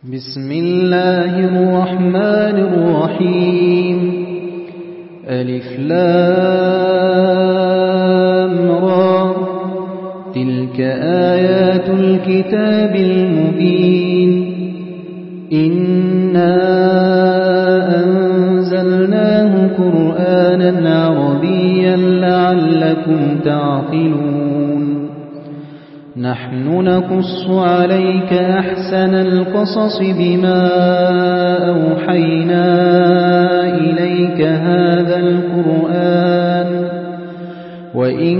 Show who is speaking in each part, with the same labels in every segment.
Speaker 1: بسم الله الرحمن الرحيم ألف لام را تلك آيات الكتاب المبين إنا أنزلناه قرآنا عربيا لعلكم تعقلون نحن نقص عليك أحسن القصص بما أوحينا إليك هذا القرآن وإن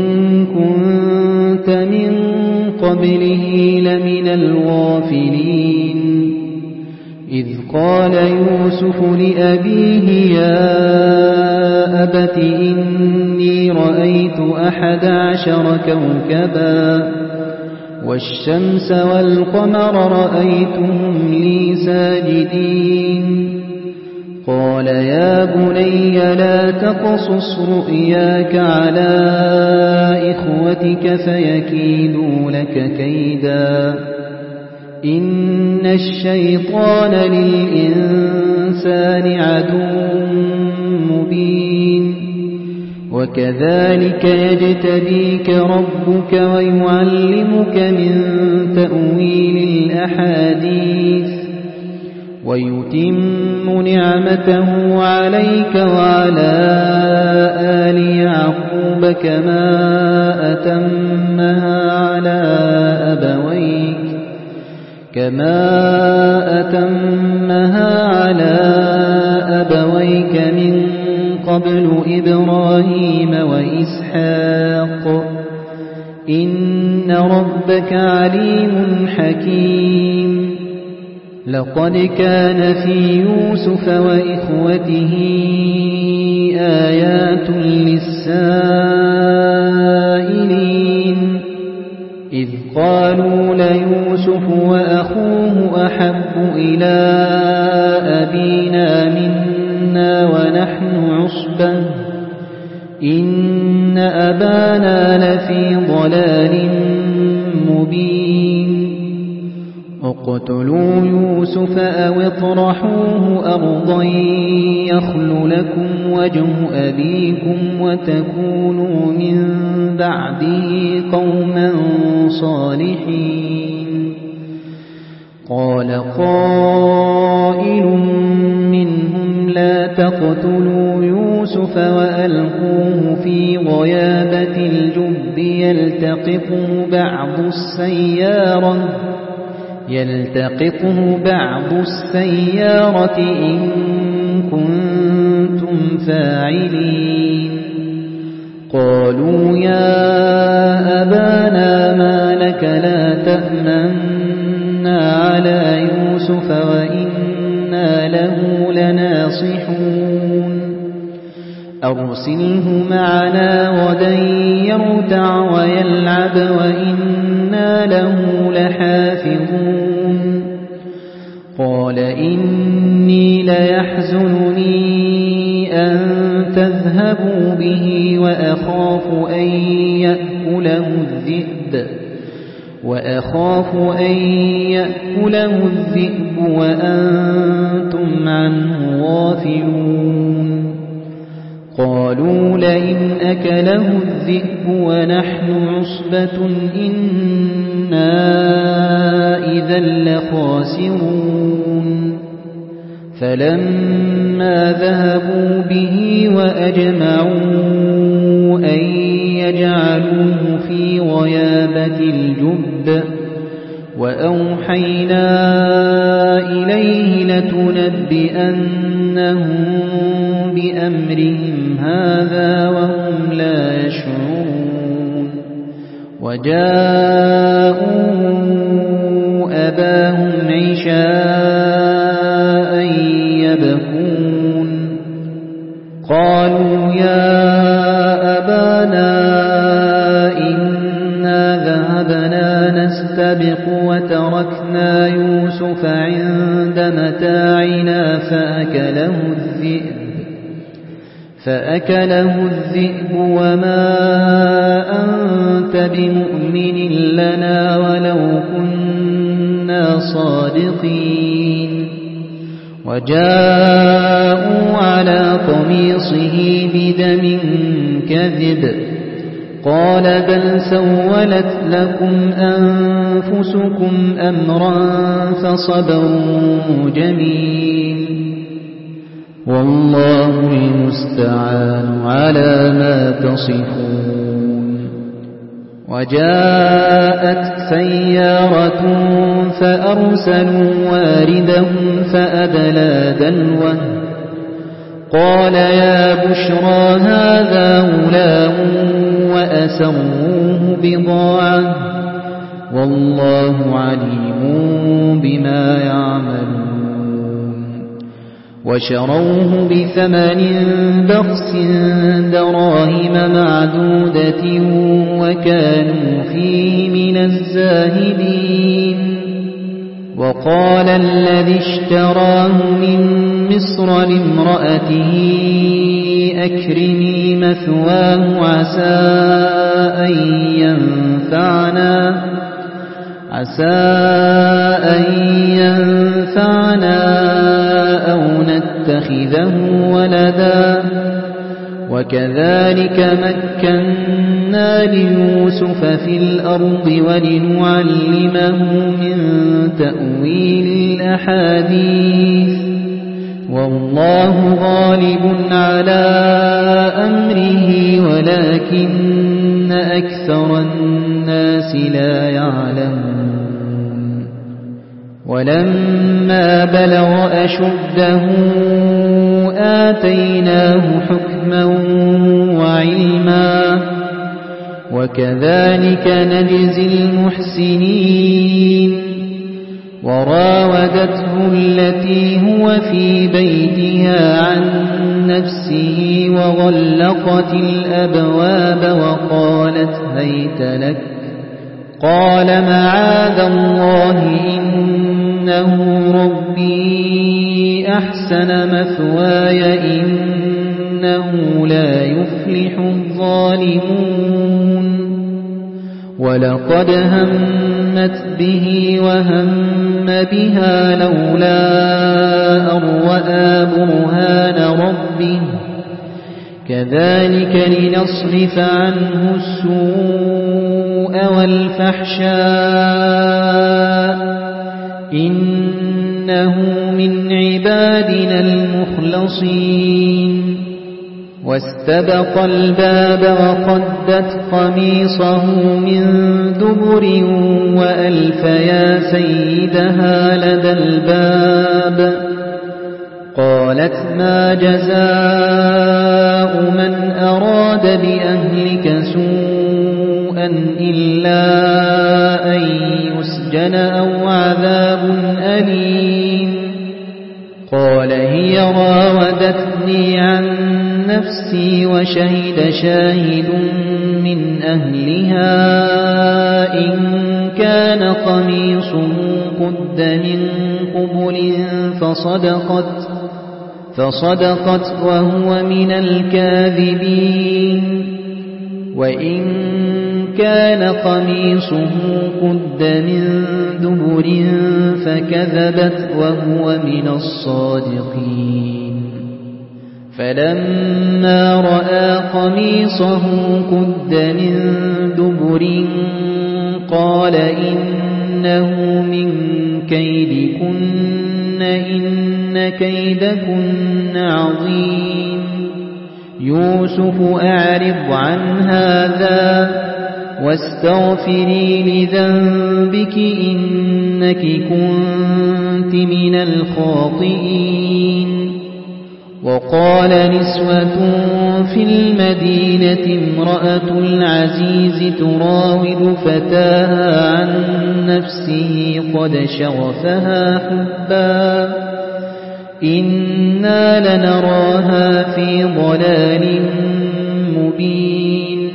Speaker 1: كنت من قبله لمن الغافلين إذ قال يوسف لأبيه يا أبت إني رأيت 11 كوكبا والشمس والقمر رأيتهم لي ساجدين قال يا بني لا تقصص رؤياك على إخوتك فيكيدوا لك كيدا إن الشيطان للإنسان عدو مبين وكذلك يجتبيك ربك ويعلمك من تأويل الأحاديث ويتم نعمته عليك وعلى آل يعقوب كما أتمها على أبويك من قبل إبراهيم وإسحاق إن ربك عليم حكيم لقد كان في يوسف وإخوته آيات للسائلين إذ قالوا ليوسف وأخوه أحب إلى أبينا منا ونحن عصبة إن أبانا لفي ضلال مبين اقتلوا يوسف أو اطرحوه أرضا يخل لكم وجه أبيكم وتكونوا من بعده قوما صالحين قال قائل منهم لا تقتلوا يوسف وألقوه في غيابة الجب يلتقطه بعض السيارة إن كنتم فاعلين قالوا يا أبانا ما لك لا تأمنا على يوسف وإنا له لناصحون أرسله معنا غدا يرتع ويلعب وإنا له لحافظون قال إني ليحزنني أن تذهبوا به وأخاف أن يأكله الذئب وأنتم عنه غافلون قالوا لئن أكله الذئب ونحن عصبة إنا إذا لخاسرون فلما ذهبوا به وأجمعوا أن يجعلوه في غيابة الجب وأوحينا إليه لتنبئنهم بأمرهم هذا وهم لا يشعرون وجاءوا أباهم عشاء يبكون قالوا يا أبانا إنا ذهبنا نستبق وتركنا يوسف عند متاعنا فأكله الذئب وما أنت بمؤمن لنا ولو كنا لصادقين وجاءوا على قميصه بدم كذب قال بل سولت لكم أنفسكم أمرا فصبر جميل والله المستعان على ما تصفون وجاءت سيارة فأرسلوا واردهم فأدلى دلوه قال يا بشرى هذا غلام وأسروه بضاعة والله عليم بما يعملون وشروه بثمن بخس دراهم معدودة وكانوا فيه من الزاهدين وقال الذي اشتراه من مصر لامرأته أكرمي مثواه عسى أن ينفعنا أو نتخذه ولدا وكذلك مكنا ليوسف في الأرض ولنعلمه من تأويل الأحاديث والله غالب على أمره ولكن أكثر الناس لا يعلمون ولما بلغ أشده آتيناه حكما وعلما وكذلك نجزي المحسنين وراودته التي هو في بيتها عن نفسه وغلقت الأبواب وقالت هيت لك قال معاذ الله إنه ربي أحسن مثواي إنه لا يفلح الظالمون ولقد همت به وهم بها لولا أن رأى برهان ربه كذلك لنصرف عنه السوء والفحشاء إنه من عبادنا المخلصين واستبق الباب وقدت قميصه من دبر وألف يا سيدها لدى الباب قالت ما جزاء من أراد بأهلك سوءا إلا أن يسجن أو عذاب أليم قال هي راودتني عن نفسي وشهد شاهد من أهلها إن كان قميصه قد من قبل فصدقت وهو من الكاذبين وإن كان قميصه قد من دبر فكذبت وهو من الصادقين فلما رأى قميصه قد من دبر قال إنه من كيدكن إن كيدكن عظيم يوسف أعرض عن هذا واستغفري لذنبك إنك كنت من الخاطئين وقال نسوة في المدينة امرأة العزيز تراود فتاها عن نفسه قد شغفها حبا إنا لنراها في ضلال مبين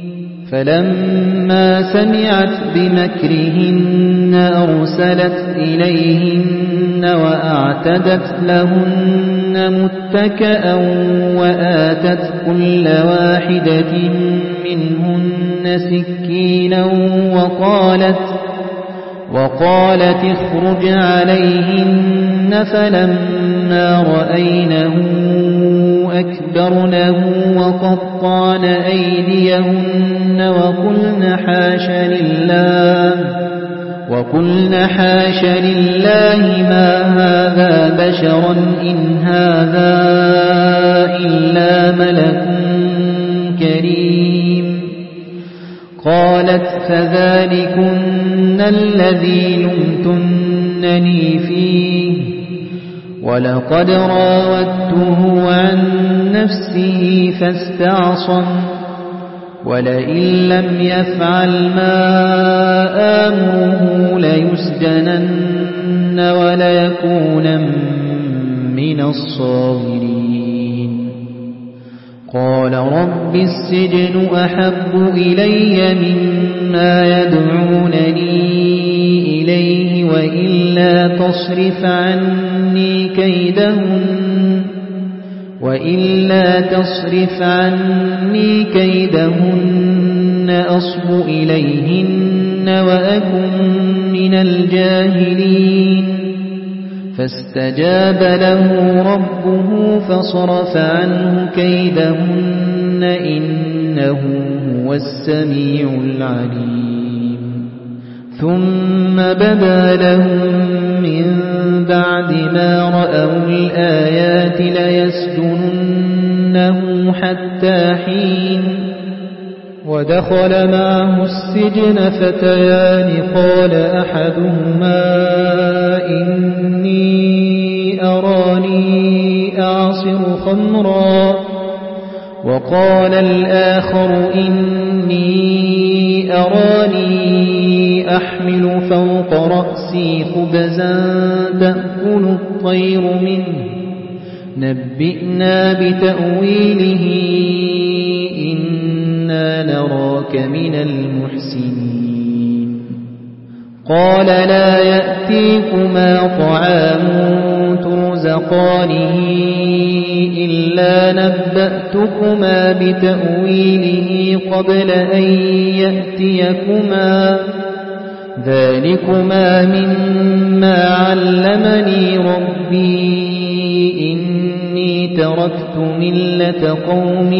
Speaker 1: فلما سمعت بمكرهن أرسلت إليهن وأعتدت لهن متكأ وآتت كل واحدة منهن سكينا وقالت اخرج عليهن فلما رأينه أكبرنه وقطعن أيديهن وقلن حاش لله ما هذا بشرا إن هذا إلا ملك كريم. قالت فذلكن الذي لمتنني فيه ولقد راودته عن نفسه فاستعصم ولئن لم يفعل ما آمره ليسجنن وليكونن من الصاغرين. قال رب السجن أحب إلي مما يدعونني إليه وإلا تصرف عني كيدهن أصب إليهن وأكن من الجاهلين. فاستجاب له ربه فصرف عنه كيدهن إنه هو السميع العليم. ثم بدا لهم من بعد ما رأوا الآيات ليسجننه حتى حين. ودخل معه السجن فتيان قال أحدهما إني أراني أعصر خمرا وقال الآخر إني أراني أحمل فوق رأسي خبزا تأكل الطير منه نبئنا بتأويله إنا نراك من المحسنين. قال لا يأتيكما طعام ترزقانه إلا نبأتكما بتأويله قبل أن يأتيكما ذلكما مما علمني ربي إني تركت ملة قوم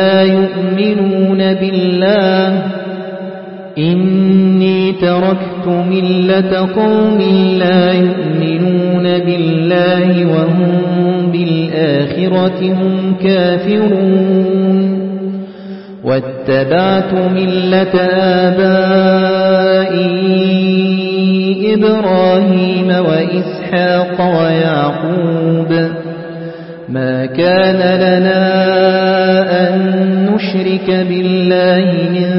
Speaker 1: لا يؤمنون بالله وهم بالآخرة هم كافرون. واتبعت ملة آبائي إبراهيم وإسحاق ويعقوب ما كان لنا أن نشرك بالله من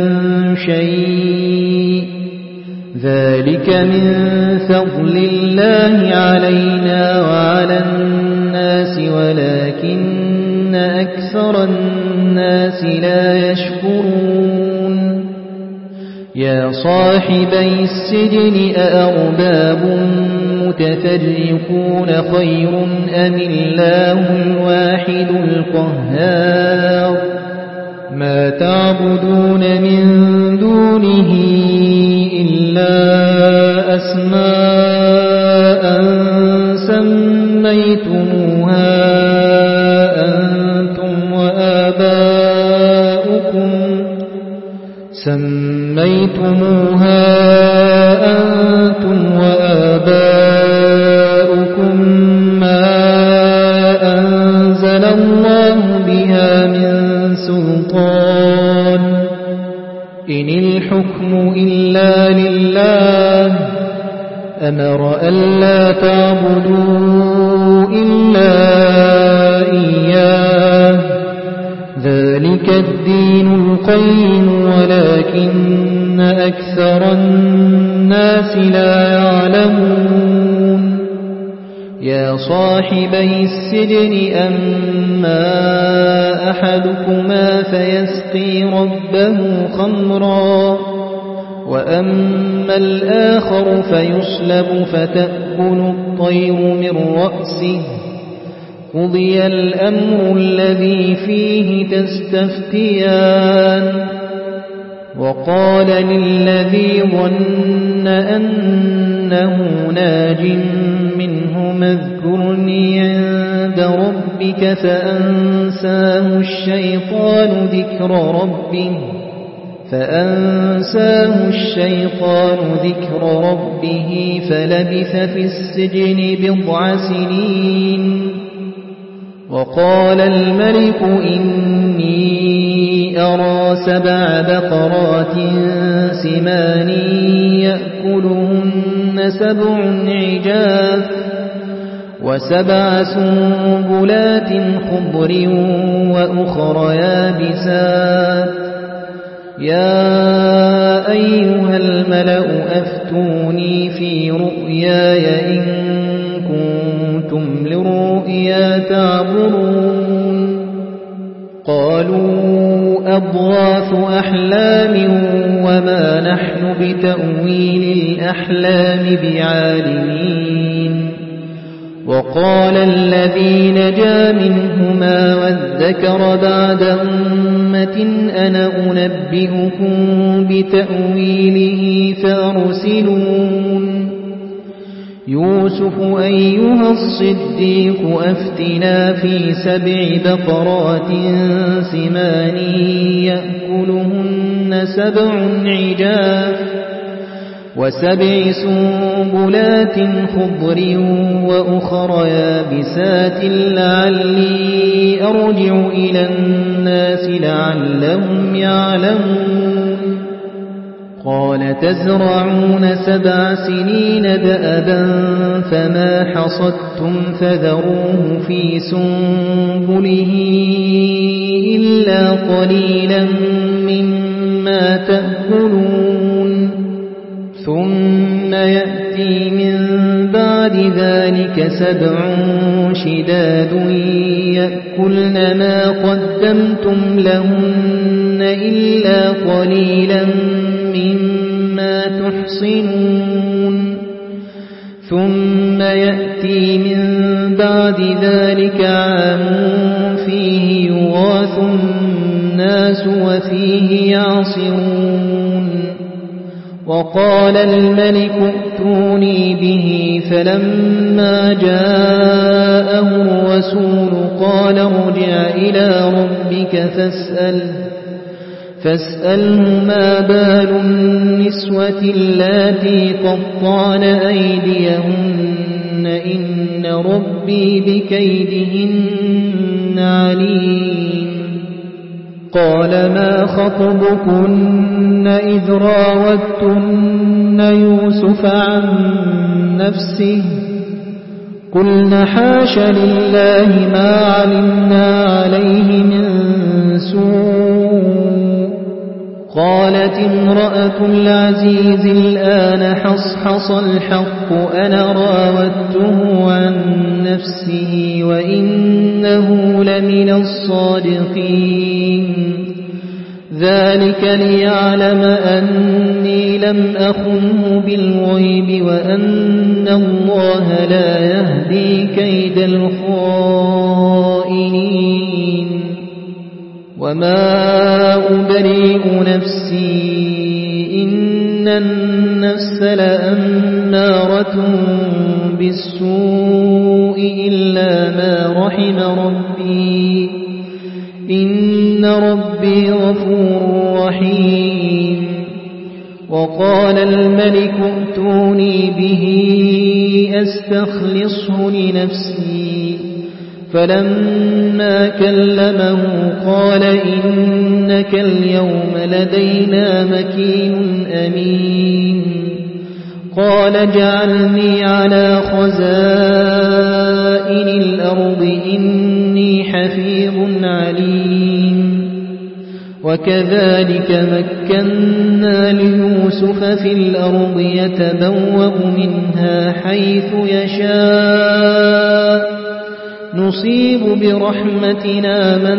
Speaker 1: شيء ذلك من فضل الله علينا وعلى الناس ولكن أكثر الناس لا يشكرون. يا صاحبي السجن أأرباب متفرقون خير أم الله الواحد القهار. ما تعبدون من دونه إلا أسماء سميتموها أنتم وآباؤكم ما أنزل الله بها من سلطان إن الحكم إلا لله أمر ألا تعبدوا إلا إياه ذلك الدين القيم ولكن أكثر الناس لا يعلمون. يا صاحبي السجن أما أحدكما فيسقي ربه خمرا وأما الآخر فيصلب فتأكل الطير من رأسه قضي الأمر الذي فيه تستفتيان وقال للذي ظن أنه ناج منه اذكرني عند ربك فأنساه الشيطان ذكر ربه فلبث في السجن 9 سنين. وقال الملك إني أرى 7 بقرات سمان يأكلهن 7 عجاف و7 سنبلات خضر وأخر يابسات يا أيها الملأ أفتوني في رؤياي إن كنتم للرؤيا تعبرون. قالوا أضغاث أحلام وما نحن بتأويل الأحلام بعالمين. وقال الذي نجا منهما وادكر بعد أمة أنا أنبئكم بتأويله فأرسلون. يوسف أيها الصديق أفتنا في 7 بقرات سمان يأكلهن 7 عجاف و7 سنبلات خضر وأخر يابسات لعلي أرجع إلى الناس لعلهم يعلمون. قال تزرعون 7 سنين دأبا فما حصدتم فذروه في سنبله إلا قليلا مما تأكلون. ثم يأتي من بعد ذلك 7 شداد يأكلن ما قدمتم لهن إلا قليلا مما تحصنون. ثم يأتي من بعد ذلك عام فيه يغاث الناس وفيه يعصرون. وقال الملك ائتوني به فلما جاءه الرسول قال ارجع إلى ربك فاسأله ما بال النسوة اللاتي قطعن أيديهن إن ربي بكيدهن عليم. قال ما خطبكن إذ راوتن يوسف عن نفسه قلن حاش لله ما علمنا عليه من سوء. قالت امرأة العزيز الآن حصحص الحق أنا راودته عن نفسه وإنه لمن الصادقين. ذلك ليعلم أني لم أخنه بالغيب وأن الله لا يهدي كيد الخائنين. وما أبرئ نفسي إن النفس لأمارة بالسوء إلا ما رحم ربي إن ربي غفور رحيم. وقال الملك ائتوني به أستخلصه لنفسي فلما كلمه قال إنك اليوم لدينا مكين أمين. قال اجعلني على خزائن الأرض إني حفيظ عليم. وكذلك مكنا ليوسف في الأرض يتبوأ منها حيث يشاء نصيب برحمتنا من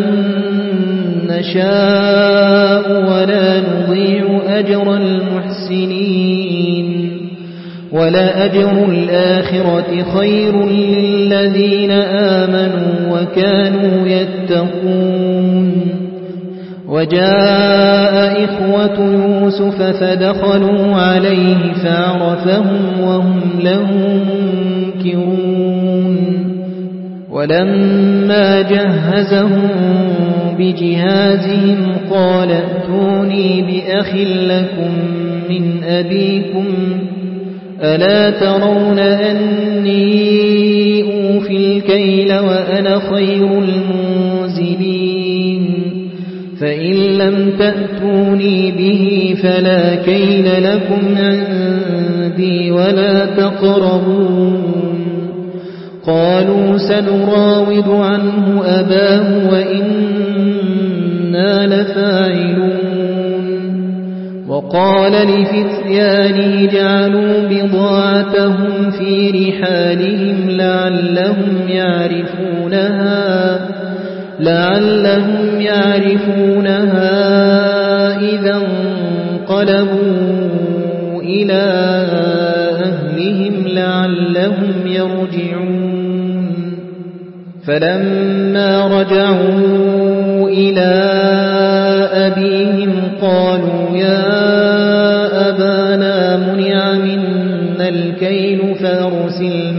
Speaker 1: نشاء ولا نضيع أجر المحسنين. ولأجر الآخرة خير للذين آمنوا وكانوا يتقون. وجاء إخوة يوسف فدخلوا عليه فعرفهم وهم له منكرون ولما جهزهم بجهازهم قال ائتوني بأخ لكم من أبيكم ألا ترون أني أوفي الكيل وأنا خير المنزلين فإن لم تأتوني به فلا كيل لكم عندي ولا تقربون قالوا سنراود عنه أباه وإنا لفاعلون وقال لفتيانه جعلوا بضاعتهم في رحالهم لعلهم يعرفونها إذا انقلبوا إلى أهلهم لعلهم يرجعون فلما رجعوا إلى أبيهم قالوا يا أبانا منع منا الكيل فأرسل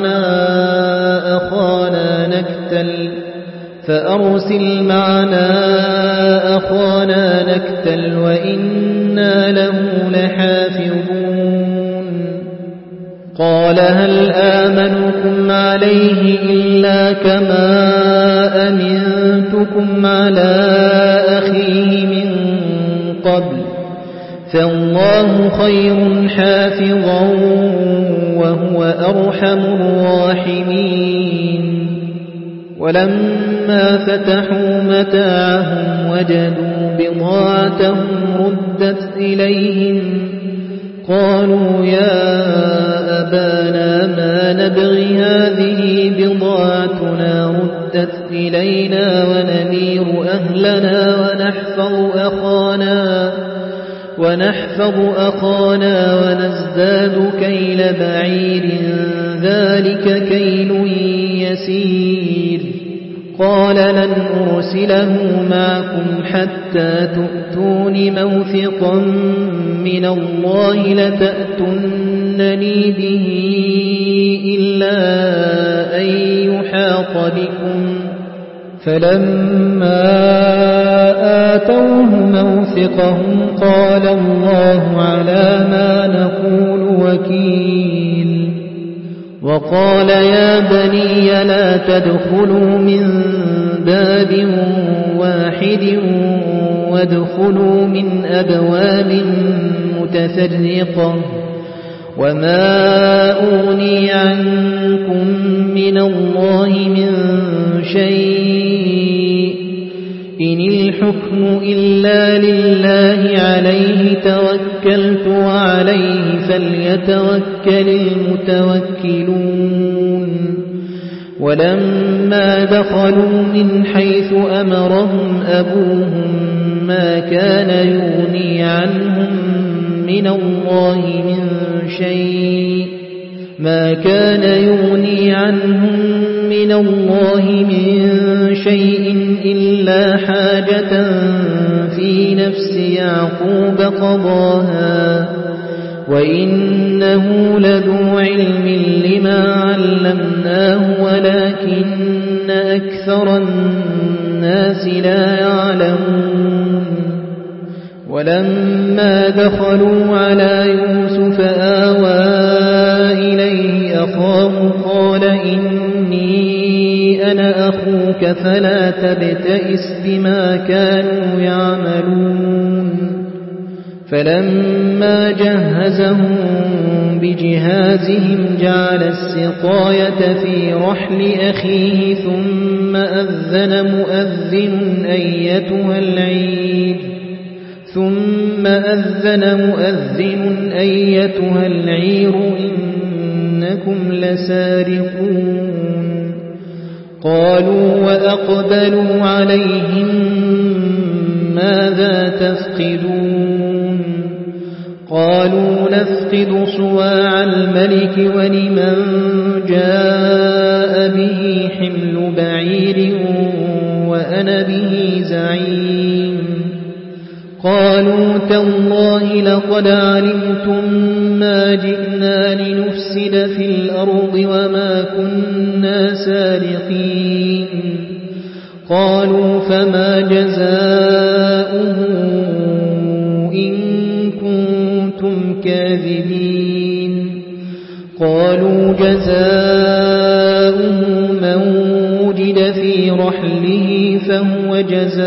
Speaker 1: معنا أخانا نكتل وإنا له لحافظون قال هل آمنكم عليه إلا كما أمنتكم على أخيه من قبل فالله خير حافظا وهو أرحم الراحمين ولما فتحوا متاعهم وجدوا بضاعتهم ردت إليهم قالوا يا أبانا ما نبغي هذه بضاعتنا ردت إلينا ونمير أهلنا ونحفظ أخانا ونزداد كيل بعير ذلك كيل يسير قال لن أرسله معكم حتى تؤتون موثقا من الله لتأتونني به إلا أن يحاط بكم فلما آتوه موثقهم قال الله على ما نقول وكيل وقال يا بني لا تدخلوا من باب واحد وادخلوا من أبواب متفرقة وما أغني عنكم من الله من شيء إن الحكم إلا لله عليه توكلت وعليه فليتوكل المتوكلون ولما دخلوا من حيث أمرهم أبوهم ما كان يغني عنهم من الله من شيء إلا حاجة في نفس يعقوب قضاها وإنه لذو علم لما علمناه ولكن أكثر الناس لا يعلمون ولما دخلوا على يوسف آوى إليه أخاه قال إني أنا أخوك فلا تبتئس بما كانوا يعملون فلما جهزهم بجهازهم جعل السقاية في رحل أخيه ثم أذن مؤذن أيتها العير إنكم لسارقون قالوا وأقبلوا عليهم ماذا تفقدون قالوا نفقد صواع الملك ولمن جاء به حمل بعير وأنا به زعيم قالوا تالله لقد علمتم ما جئنا لنفسد في الأرض وما كنا سارقين قالوا فما جزاؤه إن كنتم كاذبين قالوا جزاؤه من وجد في رحله فهو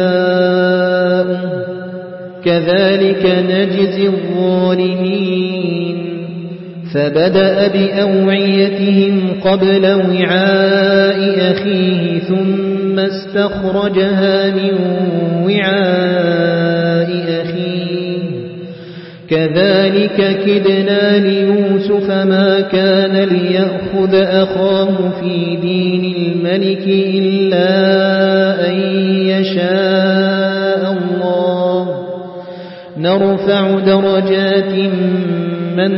Speaker 1: جزاؤه كذلك نجزي الظالمين فبدأ بأوعيتهم قبل وعاء أخيه ثم استخرجها من وعاء أخيه كذلك كدنا ليوسف ما كان ليأخذ أخاه في دين الملك إلا أن يشاء الله نرفع درجات من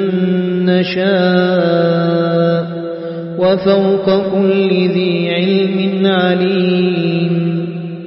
Speaker 1: نشاء وفوق كل ذي علم عليم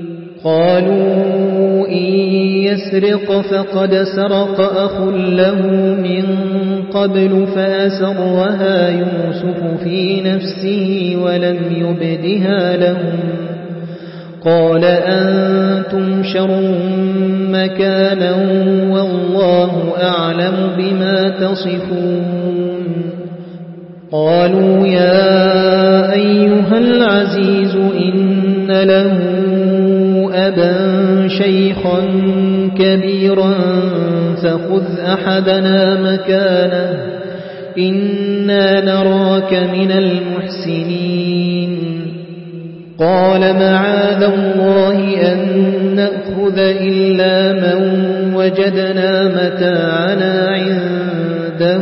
Speaker 1: قالوا إن يسرق فقد سرق أخ له من قبل فأسرها يوسف في نفسه ولم يبدها لهم قال أنتم شر مكانا والله أعلم بما تصفون قالوا يا أيها العزيز إن له أبا شيخا كبيرا فخذ أحدنا مكانه إنا نراك من المحسنين قال معاذ الله أن نأخذ إلا من وجدنا متاعنا عنده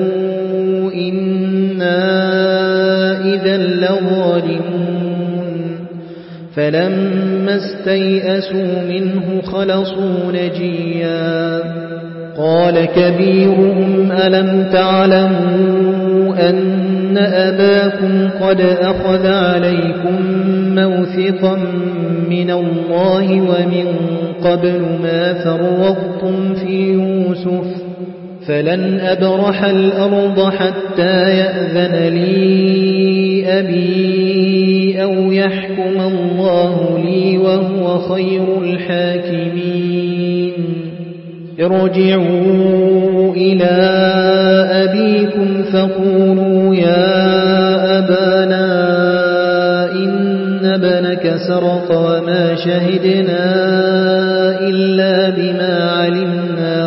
Speaker 1: إنا إذا لظالمون فلما استيئسوا منه خلصوا نجيا قال كبيرهم ألم تعلموا أن أباكم قد أخذ عليكم موثقا من الله ومن قبل ما فرطتم في يوسف فلن أبرح الأرض حتى يأذن لي أبي أو يحكم الله لي وهو خير الحاكمين ارجعوا إلى أبيكم فقولوا يا أبانا إن ابنك سرق وما شهدنا إلا بما علمنا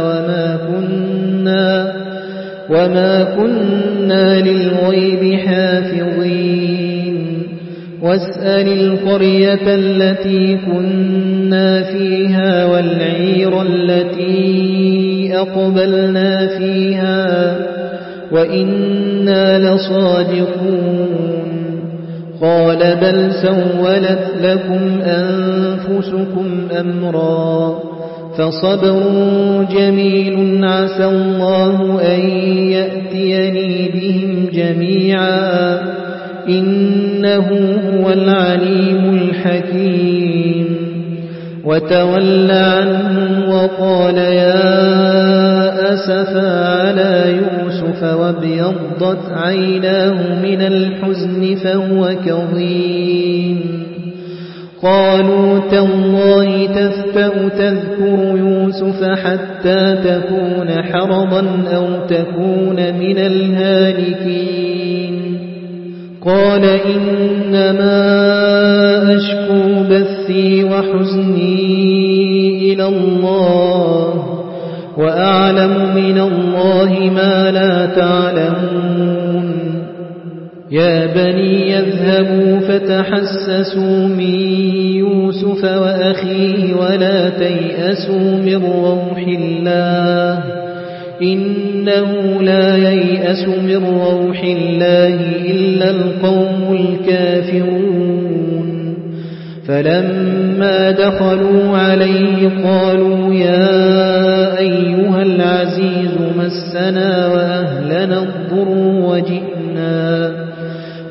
Speaker 1: وما كنا للغيب حافظين واسأل القرية التي كنا فيها والعير التي أقبلنا فيها وإنا لصادقون قال بل سولت لكم أنفسكم أمرا فصبر جميل عسى الله أن يأتيني بهم جميعا إنه هو العليم الحكيم وتولى عنهم وقال يا أسفا على يوسف وابيضت عيناه من الحزن فهو كظيم قالوا تالله تفتأ تذكر يوسف حتى تكون حرضا أو تكون من الهالكين قال إنما أشكو بثي وحزني إلى الله وأعلم من الله ما لا تعلمون يا بني يذهبوا فتحسسوا من يوسف وأخيه ولا تيأسوا من روح الله إنه لا ييأس من روح الله إلا القوم الكافرون فلما دخلوا عليه قالوا يا أيها العزيز مسنا وأهلنا الضر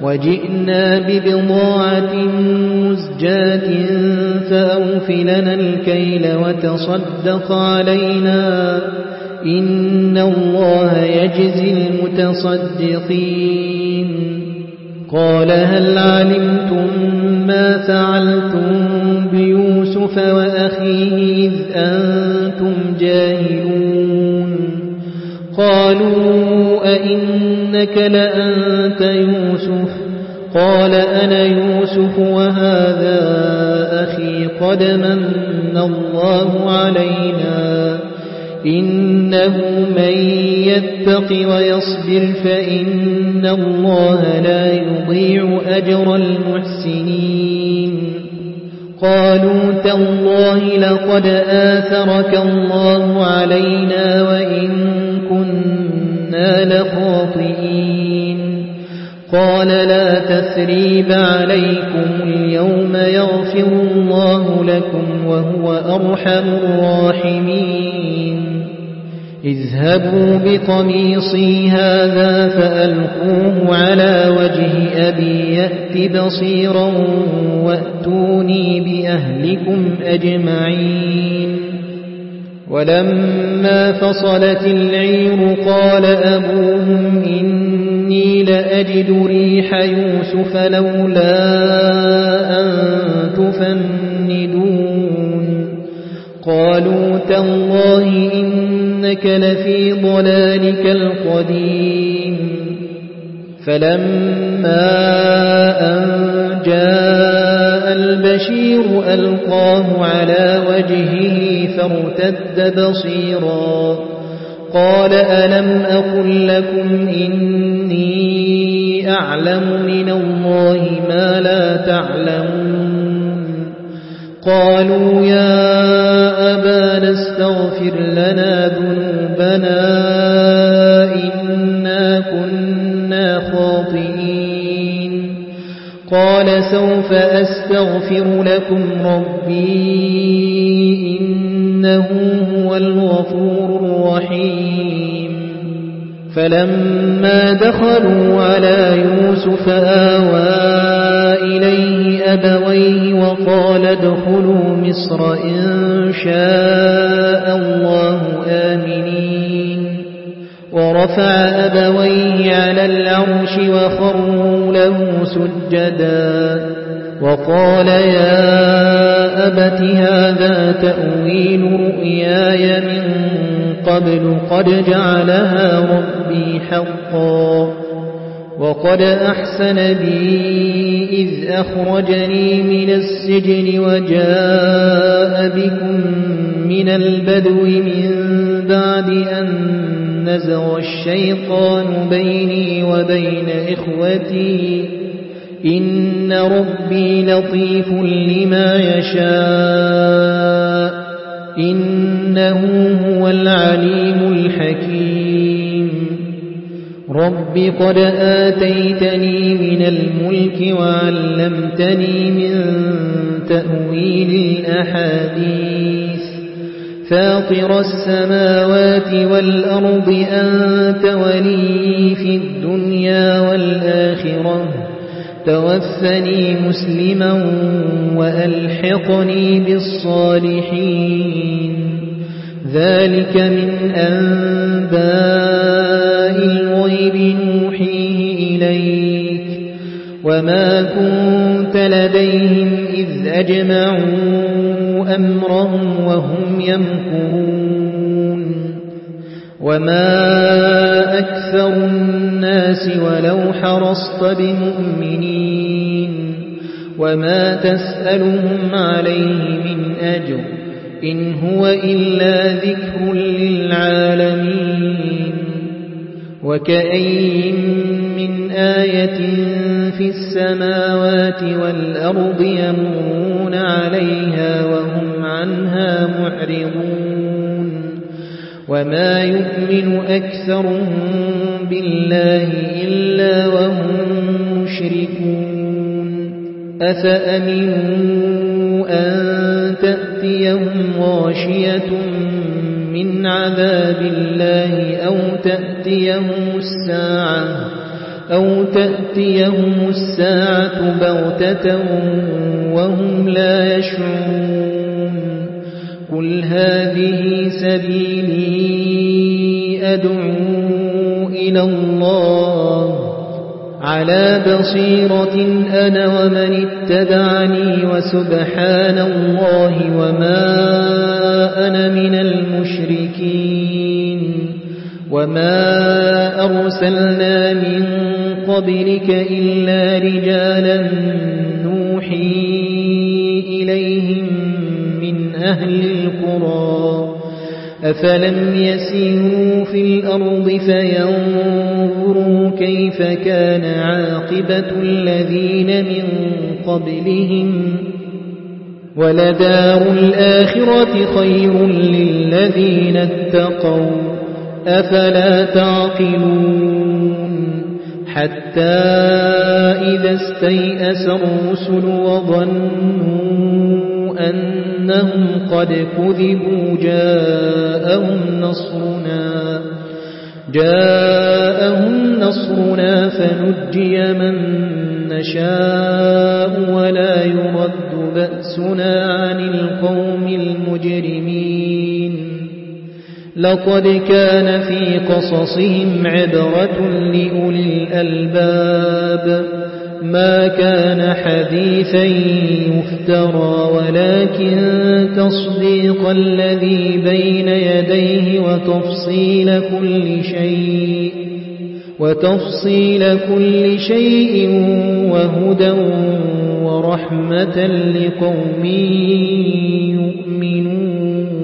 Speaker 1: وجئنا ببضاعة مزجاة فأوف لنا الكيل وتصدق علينا إن الله يجزي المتصدقين قال هل علمتم ما فعلتم بيوسف وأخيه إذ أنتم جاهلون قالوا أئنك لأنت يوسف قال أنا يوسف وهذا أخي قد من الله علينا إنه من يتق ويصبر فإن الله لا يضيع أجر المحسنين قالوا تالله لقد آثرك الله علينا وإن كنا لخاطئين قال لا تثريب عليكم اليوم يغفر الله لكم وهو أرحم الراحمين اذهبوا بقميصي هذا فألقوه على وجه أبي يأت بصيرا وأتوني بأهلكم أجمعين ولما فصلت العير قال أبوهم إني لأجد ريح يوسف لولا أن تفندون قالوا تالله إنك لفي ضلالك القديم فلما أن جاء البشير ألقاه على وجهه فارتد بصيرا قال ألم أقل لكم إني أعلم من الله ما لا تعلمون قالوا يا أبانا استغفر لنا ذنوبنا إنا كنا خاطئين قال سوف أستغفر لكم ربي إنه هو الغفور الرحيم فلما دخلوا على يوسف آوى إليه أبويه وقال ادخلوا مصر إن شاء الله آمنين ورفع أبويه على العرش وخروا له سجدا وقال يا أبت هذا تأويل رؤياي من قبل قد جعلها ربي حقا وقد أحسن بي إذ أخرجني من السجن وجاء بكم من البدو من بعد أن نزغ الشيطان بيني وبين إخوتي إن ربي لطيف لما يشاء إنه هو العليم الحكيم رب قد آتيتني من الملك وعلمتني من تأويل الأحاديث فاطر السماوات والأرض أنت ولي في الدنيا والآخرة توفني مسلما وألحقني بالصالحين ذلك من أنباء الغيب نوحيه إليك وما كنت لديهم إذ أجمعوا أمرهم وهم يمكرون وما أكثر الناس ولو حرصت بمؤمنين وما تسألهم عليه من أجر إن هو إلا ذكر للعالمين وكأين من آية في السماوات والأرض يمرون عليها وهم عنها معرضون وما يؤمن أكثرهم بالله إلا وهم مشركون أفأمنوا أن تأتيهم غاشية من عذاب الله أو تأتيهم الساعة أو تأتيهم الساعة بغتة وهم لا يشعرون قل هذه سبيلي أدعو إلى الله على بصيرة أنا ومن اتبعني وسبحان الله وما أنا من المشركين وما أرسلنا من قبلك إلا رجالا نوحي إليهم من أهل القرى أفلم يسيروا في الأرض فينظروا كيف كان عاقبة الذين من قبلهم ولدار الآخرة خير للذين اتقوا أفلا تعقلون حتى إذا استيأس الرسل وظنوا أنهم قد كذبوا جاءهم نصرنا فنجي من نشاء ولا يرد بأسنا عن القوم المجرمين لقد كان في قصصهم عبرة لأولي الألباب ما كان حديثا يفترى ولكن تصديق الذي بين يديه وتفصيل كل شيء وهدى ورحمة لقوم يؤمنون